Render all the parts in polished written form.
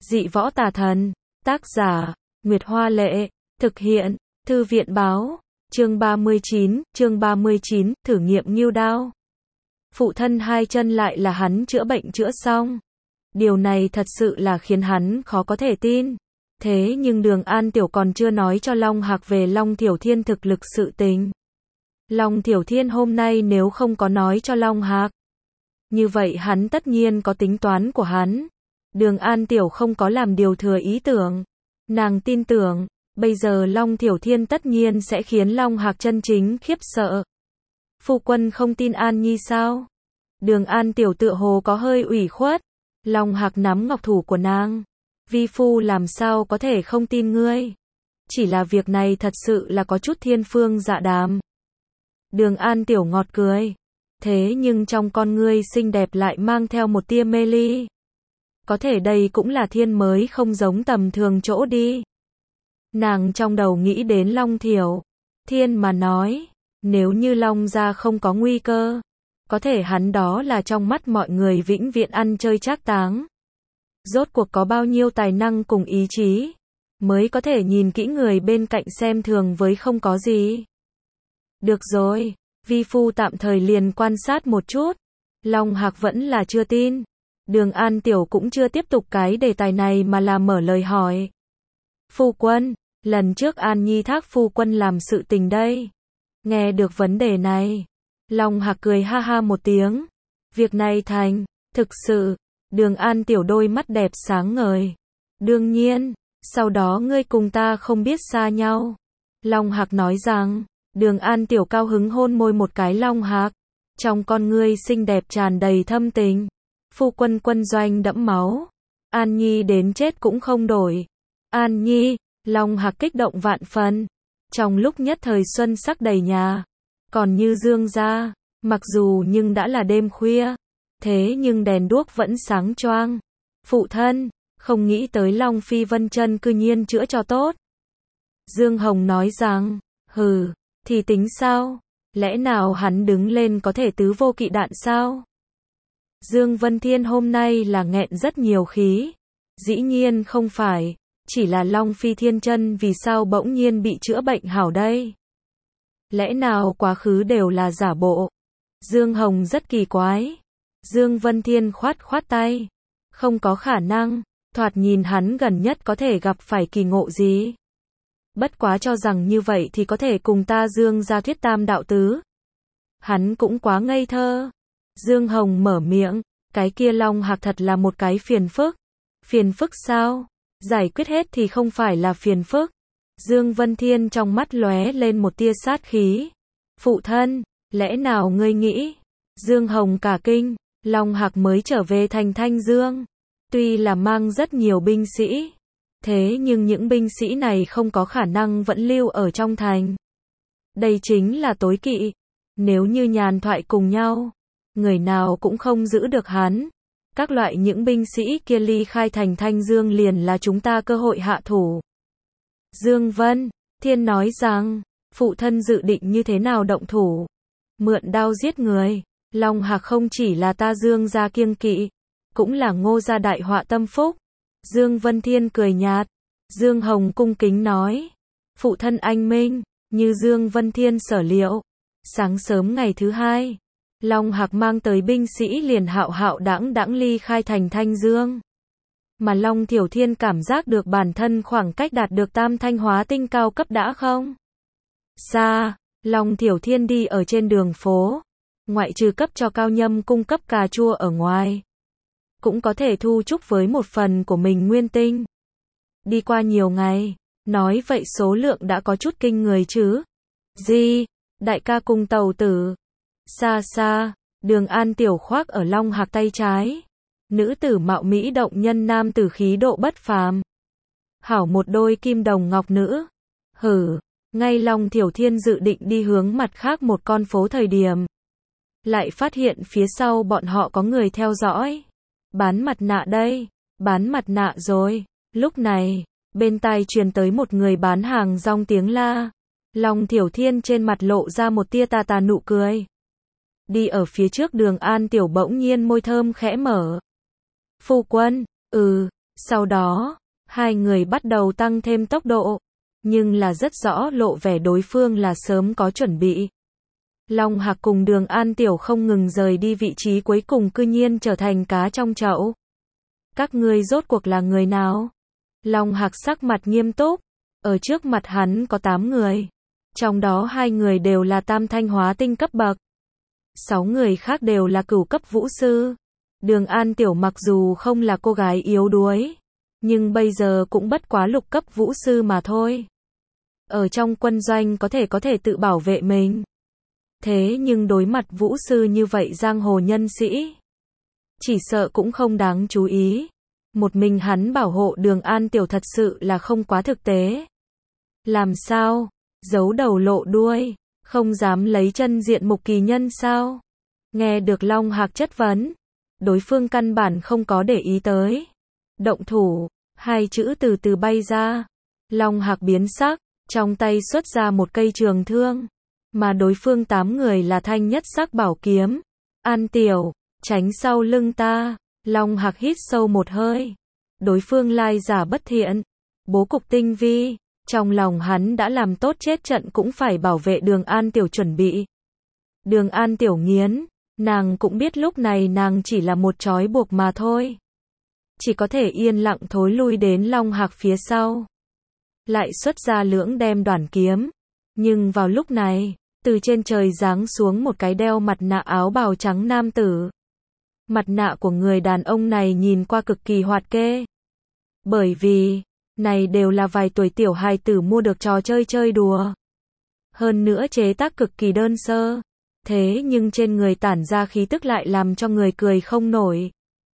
Dị võ tà thần. Tác giả, Nguyệt Hoa Lệ. Thực hiện, Thư viện Báo. Chương 39, thử nghiệm ngưu đao. Phụ thân hai chân lại là hắn chữa bệnh chữa xong. Điều này thật sự là khiến hắn khó có thể tin. Thế nhưng Đường An Tiểu còn chưa nói cho Long Hạc về Long Thiểu Thiên thực lực sự tình. Long Thiểu Thiên hôm nay nếu không có nói cho Long Hạc, như vậy hắn tất nhiên có tính toán của hắn. Đường An Tiểu không có làm điều thừa ý tưởng. Nàng tin tưởng, bây giờ Long Thiểu Thiên tất nhiên sẽ khiến Long Hạc chân chính khiếp sợ. Phu quân không tin An Nhi sao? Đường An Tiểu tựa hồ có hơi ủy khuất. Long Hạc nắm ngọc thủ của nàng. Vi phu làm sao có thể không tin ngươi? Chỉ là việc này thật sự là có chút thiên phương dạ đàm. Đường An Tiểu ngọt cười. Thế nhưng trong con ngươi xinh đẹp lại mang theo một tia mê ly. Có thể đây cũng là thiên mới không giống tầm thường chỗ đi. Nàng trong đầu nghĩ đến Long Thiểu Thiên mà nói, nếu như Long gia không có nguy cơ, có thể hắn đó là trong mắt mọi người vĩnh viễn ăn chơi trác táng. Rốt cuộc có bao nhiêu tài năng cùng ý chí, mới có thể nhìn kỹ người bên cạnh xem thường với không có gì. Được rồi, vi phu tạm thời liền quan sát một chút. Long Hạc vẫn là chưa tin. Đường An Tiểu cũng chưa tiếp tục cái đề tài này mà là mở lời hỏi. Phu quân, lần trước An Nhi thác phu quân làm sự tình đây. Nghe được vấn đề này, Long Hạc cười ha ha một tiếng. Việc này thành, thực sự. Đường An Tiểu đôi mắt đẹp sáng ngời. Đương nhiên, sau đó ngươi cùng ta không biết xa nhau. Long Hạc nói rằng. Đường An Tiểu cao hứng hôn môi một cái Long Hạc. Trong con ngươi xinh đẹp tràn đầy thâm tình. Phu quân quân doanh đẫm máu. An Nhi đến chết cũng không đổi. An Nhi, Long Hạc kích động vạn phần. Trong lúc nhất thời xuân sắc đầy nhà. Còn như Dương gia, mặc dù nhưng đã là đêm khuya. Thế nhưng đèn đuốc vẫn sáng choang. Phụ thân, không nghĩ tới Long Phi Vân Chân cư nhiên chữa cho tốt. Dương Hồng nói rằng, hừ, thì tính sao? Lẽ nào hắn đứng lên có thể tứ vô kỵ đạn sao? Dương Vân Thiên hôm nay là nghẹn rất nhiều khí. Dĩ nhiên không phải, chỉ là Long Phi Thiên Chân vì sao bỗng nhiên bị chữa bệnh hảo đây? Lẽ nào quá khứ đều là giả bộ? Dương Hồng rất kỳ quái. Dương Vân Thiên khoát khoát tay. Không có khả năng, thoạt nhìn hắn gần nhất có thể gặp phải kỳ ngộ gì. Bất quá cho rằng như vậy thì có thể cùng ta Dương gia thuyết tam đạo tứ. Hắn cũng quá ngây thơ. Dương Hồng mở miệng, cái kia Long Hạc thật là một cái phiền phức. Phiền phức sao? Giải quyết hết thì không phải là phiền phức. Dương Vân Thiên trong mắt lóe lên một tia sát khí. Phụ thân, lẽ nào ngươi nghĩ? Dương Hồng cả kinh, Long Hạc mới trở về thành Thanh Dương. Tuy là mang rất nhiều binh sĩ, thế nhưng những binh sĩ này không có khả năng vẫn lưu ở trong thành. Đây chính là tối kỵ. Nếu như nhàn thoại cùng nhau, người nào cũng không giữ được hắn. Các loại những binh sĩ kia ly khai thành Thanh Dương liền là chúng ta cơ hội hạ thủ. Dương Vân Thiên nói rằng, phụ thân dự định như thế nào động thủ? Mượn đao giết người. Long Hạc không chỉ là ta Dương gia kiêng kỵ, cũng là Ngô gia đại họa tâm phúc. Dương Vân Thiên cười nhạt. Dương Hồng cung kính nói. Phụ thân anh minh, như Dương Vân Thiên sở liệu. Sáng sớm ngày thứ hai, Long Hạc mang tới binh sĩ liền hạo hạo đãng đãng ly khai thành Thanh Dương. Mà Long Thiểu Thiên cảm giác được bản thân khoảng cách đạt được tam thanh hóa tinh cao cấp đã không? Xa, Long Thiểu Thiên đi ở trên đường phố. Ngoại trừ cấp cho Cao Nhâm cung cấp cà chua ở ngoài, cũng có thể thu chúc với một phần của mình nguyên tinh. Đi qua nhiều ngày, nói vậy số lượng đã có chút kinh người chứ. Gì? Đại ca cùng tàu tử. Xa xa, Đường An Tiểu khoác ở Long Hạc tay trái. Nữ tử mạo mỹ động nhân nam tử khí độ bất phàm. Hảo một đôi kim đồng ngọc nữ. Hử, ngay Long Thiểu Thiên dự định đi hướng mặt khác một con phố thời điểm. Lại phát hiện phía sau bọn họ có người theo dõi. Bán mặt nạ đây, bán mặt nạ rồi. Lúc này, bên tai truyền tới một người bán hàng rong tiếng la. Long Thiểu Thiên trên mặt lộ ra một tia tà tà nụ cười. Đi ở phía trước Đường An Tiểu bỗng nhiên môi thơm khẽ mở. Phu quân, Sau đó, hai người bắt đầu tăng thêm tốc độ, nhưng là rất rõ lộ vẻ đối phương là sớm có chuẩn bị. Long Hạc cùng Đường An Tiểu không ngừng rời đi vị trí cuối cùng cư nhiên trở thành cá trong chậu. Các ngươi rốt cuộc là người nào? Long Hạc sắc mặt nghiêm túc, ở trước mặt hắn có 8 người. Trong đó 2 người đều là tam thanh hóa tinh cấp bậc. 6 người khác đều là cửu cấp vũ sư. Đường An Tiểu mặc dù không là cô gái yếu đuối, nhưng bây giờ cũng bất quá lục cấp vũ sư mà thôi. Ở trong quân doanh có thể tự bảo vệ mình. Thế nhưng đối mặt vũ sư như vậy giang hồ nhân sĩ, chỉ sợ cũng không đáng chú ý. Một mình hắn bảo hộ Đường An Tiểu thật sự là không quá thực tế. Làm sao? Giấu đầu lộ đuôi, không dám lấy chân diện mục kỳ nhân sao? Nghe được Long Hạc chất vấn, đối phương căn bản không có để ý tới. Động thủ, 2 chữ từ từ bay ra. Long Hạc biến sắc, trong tay xuất ra một cây trường thương, mà đối phương 8 người là thanh nhất sắc bảo kiếm. An Tiểu, tránh sau lưng ta. Long Hạc hít sâu một hơi. Đối phương lai giả bất thiện, bố cục tinh vi, trong lòng hắn đã làm tốt chết trận cũng phải bảo vệ Đường An Tiểu chuẩn bị. Đường An Tiểu nghiến, nàng cũng biết lúc này nàng chỉ là một trói buộc mà thôi. Chỉ có thể yên lặng thối lui đến Long Hạc phía sau. Lại xuất ra lưỡng đem đoản kiếm. Nhưng vào lúc này, từ trên trời giáng xuống một cái đeo mặt nạ áo bào trắng nam tử. Mặt nạ của người đàn ông này nhìn qua cực kỳ hoạt kê. Bởi vì, này đều là vài tuổi tiểu hài tử mua được trò chơi đùa. Hơn nữa chế tác cực kỳ đơn sơ. Thế nhưng trên người tản ra khí tức lại làm cho người cười không nổi.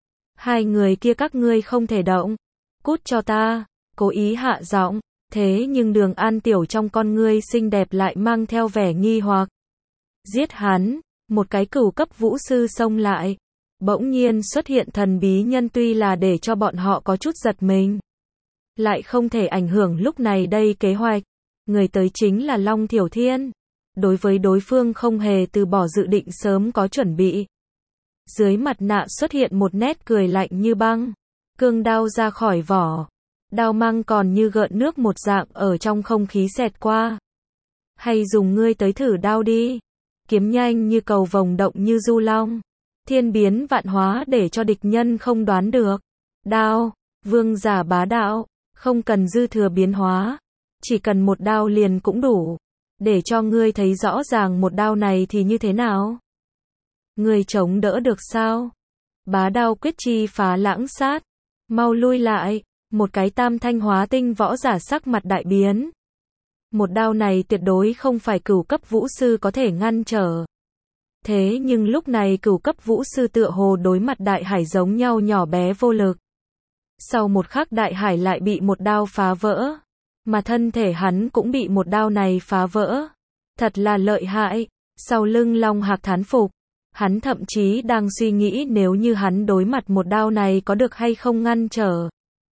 2 người kia các ngươi không thể động. Cút cho ta, cố ý hạ giọng. Thế nhưng Đường An Tiểu trong con ngươi xinh đẹp lại mang theo vẻ nghi hoặc. Giết hắn, một cái cửu cấp vũ sư xông lại. Bỗng nhiên xuất hiện thần bí nhân tuy là để cho bọn họ có chút giật mình. Lại không thể ảnh hưởng lúc này đây kế hoạch. Người tới chính là Long Thiểu Thiên. Đối với đối phương không hề từ bỏ dự định sớm có chuẩn bị. Dưới mặt nạ xuất hiện một nét cười lạnh như băng. Cương đao ra khỏi vỏ. Đao mang còn như gợn nước một dạng ở trong không khí xẹt qua. Hay dùng ngươi tới thử đao đi. Kiếm nhanh như cầu vồng động như du long. Thiên biến vạn hóa để cho địch nhân không đoán được. Đao, vương giả bá đạo, không cần dư thừa biến hóa. Chỉ cần một đao liền cũng đủ. Để cho ngươi thấy rõ ràng một đao này thì như thế nào. Ngươi chống đỡ được sao? Bá đao quyết chi phá lãng sát. Mau lui lại. Một cái tam thanh hóa tinh võ giả sắc mặt đại biến. Một đao này tuyệt đối không phải cửu cấp vũ sư có thể ngăn trở. Thế nhưng lúc này cửu cấp vũ sư tựa hồ đối mặt đại hải giống nhau nhỏ bé vô lực. Sau một khắc đại hải lại bị một đao phá vỡ. Mà thân thể hắn cũng bị một đao này phá vỡ. Thật là lợi hại. Sau lưng Long Hạc thán phục. Hắn thậm chí đang suy nghĩ nếu như hắn đối mặt một đao này có được hay không ngăn trở.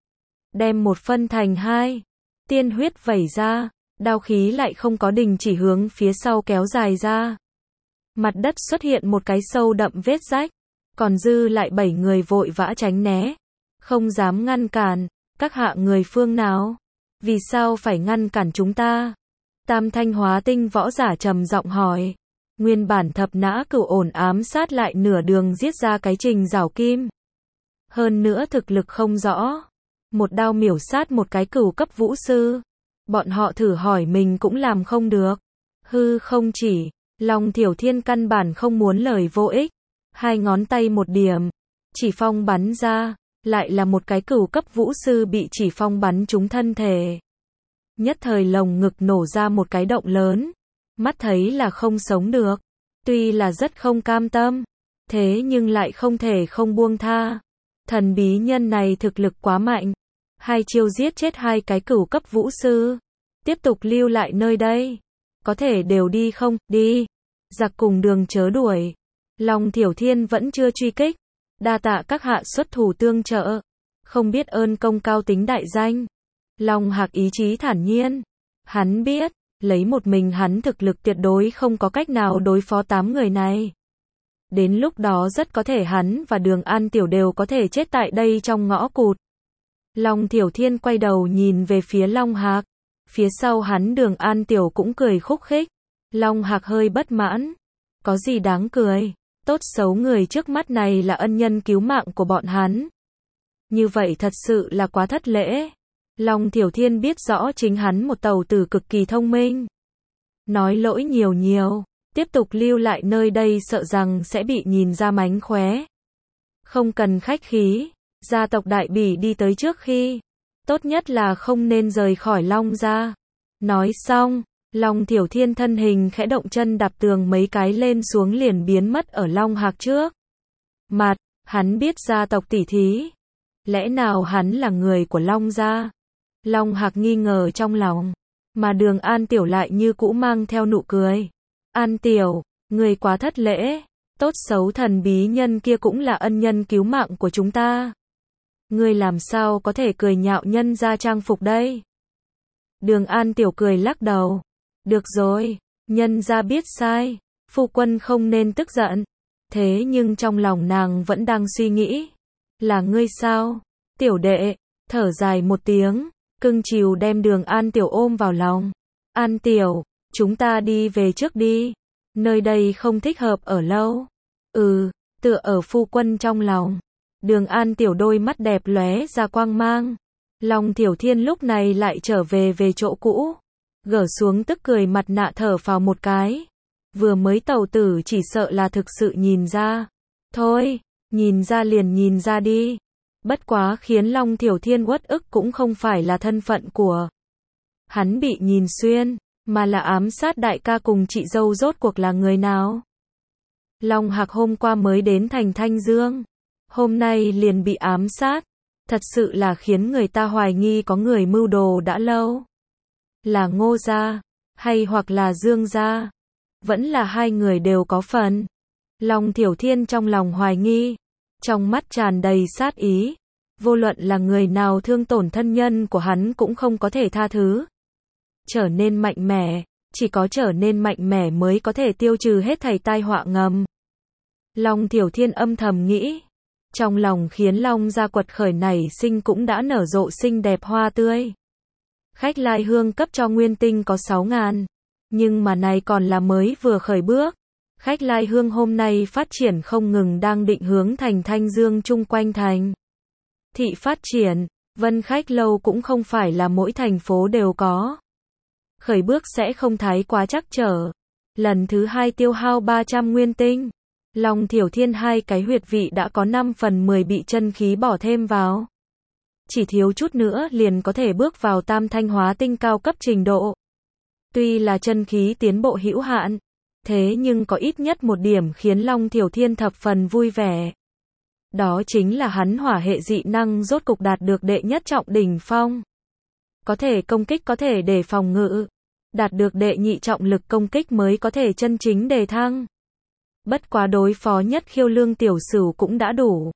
Đem một phân thành 2. Tiên huyết vẩy ra. Đao khí lại không có đình chỉ hướng phía sau kéo dài ra. Mặt đất xuất hiện một cái sâu đậm vết rách. Còn dư lại 7 người vội vã tránh né. Không dám ngăn cản. Các hạ người phương nào? Vì sao phải ngăn cản chúng ta? Tam thanh hóa tinh võ giả trầm giọng hỏi. Nguyên bản thập nã cửu ổn ám sát lại nửa đường giết ra cái Trình Giảo Kim. Hơn nữa thực lực không rõ. Một đao miểu sát một cái cửu cấp vũ sư. Bọn họ thử hỏi mình cũng làm không được. Hư không chỉ. Long Thiểu Thiên căn bản không muốn lời vô ích. 2 ngón tay một điểm. Chỉ phong bắn ra. Lại là một cái cửu cấp vũ sư bị chỉ phong bắn trúng thân thể. Nhất thời lồng ngực nổ ra một cái động lớn. Mắt thấy là không sống được. Tuy là rất không cam tâm. Thế nhưng lại không thể không buông tha. Thần bí nhân này thực lực quá mạnh. 2 chiêu giết chết 2 cái cửu cấp vũ sư. Tiếp tục lưu lại nơi đây. Có thể đều đi không? Đi. Giặc cùng đường chớ đuổi. Long Thiểu Thiên vẫn chưa truy kích. Đa tạ các hạ xuất thủ tương trợ. Không biết ơn công cao tính đại danh. Long Hạc ý chí thản nhiên. Hắn biết, lấy một mình hắn thực lực tuyệt đối không có cách nào đối phó 8 người này. Đến lúc đó rất có thể hắn và Đường An Tiểu đều có thể chết tại đây trong ngõ cụt. Long Thiểu Thiên quay đầu nhìn về phía Long Hạc. Phía sau hắn Đường An Tiểu cũng cười khúc khích. Long Hạc hơi bất mãn. Có gì đáng cười? Tốt xấu người trước mắt này là ân nhân cứu mạng của bọn hắn. Như vậy thật sự là quá thất lễ. Long Thiểu Thiên biết rõ chính hắn một tàu tử cực kỳ thông minh. Nói lỗi nhiều, tiếp tục lưu lại nơi đây sợ rằng sẽ bị nhìn ra mánh khóe. Không cần khách khí, gia tộc Đại Bỉ đi tới trước khi. Tốt nhất là không nên rời khỏi Long gia. Nói xong, Long Thiểu Thiên thân hình khẽ động chân đạp tường mấy cái lên xuống liền biến mất ở Long Hạc trước. Mặt, hắn biết gia tộc tỷ thí. Lẽ nào hắn là người của Long gia? Long Hạc nghi ngờ trong lòng. Mà Đường An Tiểu lại như cũ mang theo nụ cười. An Tiểu, người quá thất lễ. Tốt xấu thần bí nhân kia cũng là ân nhân cứu mạng của chúng ta. Ngươi làm sao có thể cười nhạo nhân gia trang phục đây? Đường An Tiểu cười lắc đầu. Được rồi, nhân gia biết sai. Phu quân không nên tức giận. Thế nhưng trong lòng nàng vẫn đang suy nghĩ. Là ngươi sao? Tiểu đệ, thở dài một tiếng. Cưng chiều đem Đường An Tiểu ôm vào lòng. An Tiểu, chúng ta đi về trước đi. Nơi đây không thích hợp ở lâu. Tựa ở phu quân trong lòng. Đường An Tiểu đôi mắt đẹp lóe ra quang mang. Long Thiểu Thiên lúc này lại trở về chỗ cũ. Gỡ xuống tức cười mặt nạ thở phào một cái. Vừa mới tàu tử chỉ sợ là thực sự nhìn ra. Thôi, nhìn ra liền nhìn ra đi. Bất quá khiến Long Thiểu Thiên uất ức cũng không phải là thân phận của hắn bị nhìn xuyên, mà là ám sát đại ca cùng chị dâu rốt cuộc là người nào. Long Hạc hôm qua mới đến thành Thanh Dương, hôm nay liền bị ám sát, thật sự là khiến người ta hoài nghi có người mưu đồ đã lâu. Là Ngô gia, hay hoặc là Dương gia, vẫn là hai người đều có phần. Long Thiểu Thiên trong lòng hoài nghi, trong mắt tràn đầy sát ý. Vô luận là người nào thương tổn thân nhân của hắn cũng không có thể tha thứ. Trở nên mạnh mẽ, chỉ có trở nên mạnh mẽ mới có thể tiêu trừ hết thảy tai họa ngầm. Long Thiểu Thiên âm thầm nghĩ. Trong lòng khiến Long gia quật khởi nảy sinh cũng đã nở rộ xinh đẹp hoa tươi. Khách lai hương cấp cho nguyên tinh có 6.000. Nhưng mà này còn là mới vừa khởi bước. Khách lai hương hôm nay phát triển không ngừng đang định hướng thành Thanh Dương chung quanh thành thị phát triển. Vân Khách lâu cũng không phải là mỗi thành phố đều có. Khởi bước sẽ không thái quá trắc trở. Lần thứ 2 tiêu hao 300 nguyên tinh. Long Thiểu Thiên hai cái huyệt vị đã có 5/10 bị chân khí bỏ thêm vào. Chỉ thiếu chút nữa liền có thể bước vào tam thanh hóa tinh cao cấp trình độ. Tuy là chân khí tiến bộ hữu hạn, thế nhưng có ít nhất một điểm khiến Long Thiểu Thiên thập phần vui vẻ. Đó chính là hắn hỏa hệ dị năng rốt cục đạt được đệ nhất trọng đỉnh phong. Có thể công kích có thể để phòng ngự. Đạt được đệ nhị trọng lực công kích mới có thể chân chính đề thăng. Bất quá đối phó nhất khiêu lương tiểu sửu cũng đã đủ.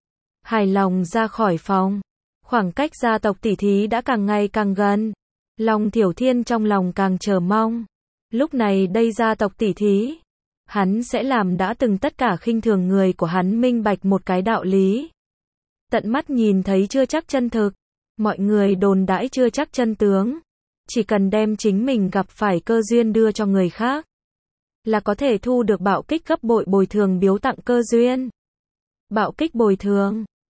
Hài lòng ra khỏi phòng. Khoảng cách gia tộc tỷ thí đã càng ngày càng gần. Long Thiểu Thiên trong lòng càng chờ mong. Lúc này đây gia tộc tỷ thí, hắn sẽ làm đã từng tất cả khinh thường người của hắn minh bạch một cái đạo lý. Tận mắt nhìn thấy chưa chắc chân thực, mọi người đồn đãi chưa chắc chân tướng. Chỉ cần đem chính mình gặp phải cơ duyên đưa cho người khác, là có thể thu được bạo kích gấp bội bồi thường biếu tặng cơ duyên. Bạo kích bồi thường,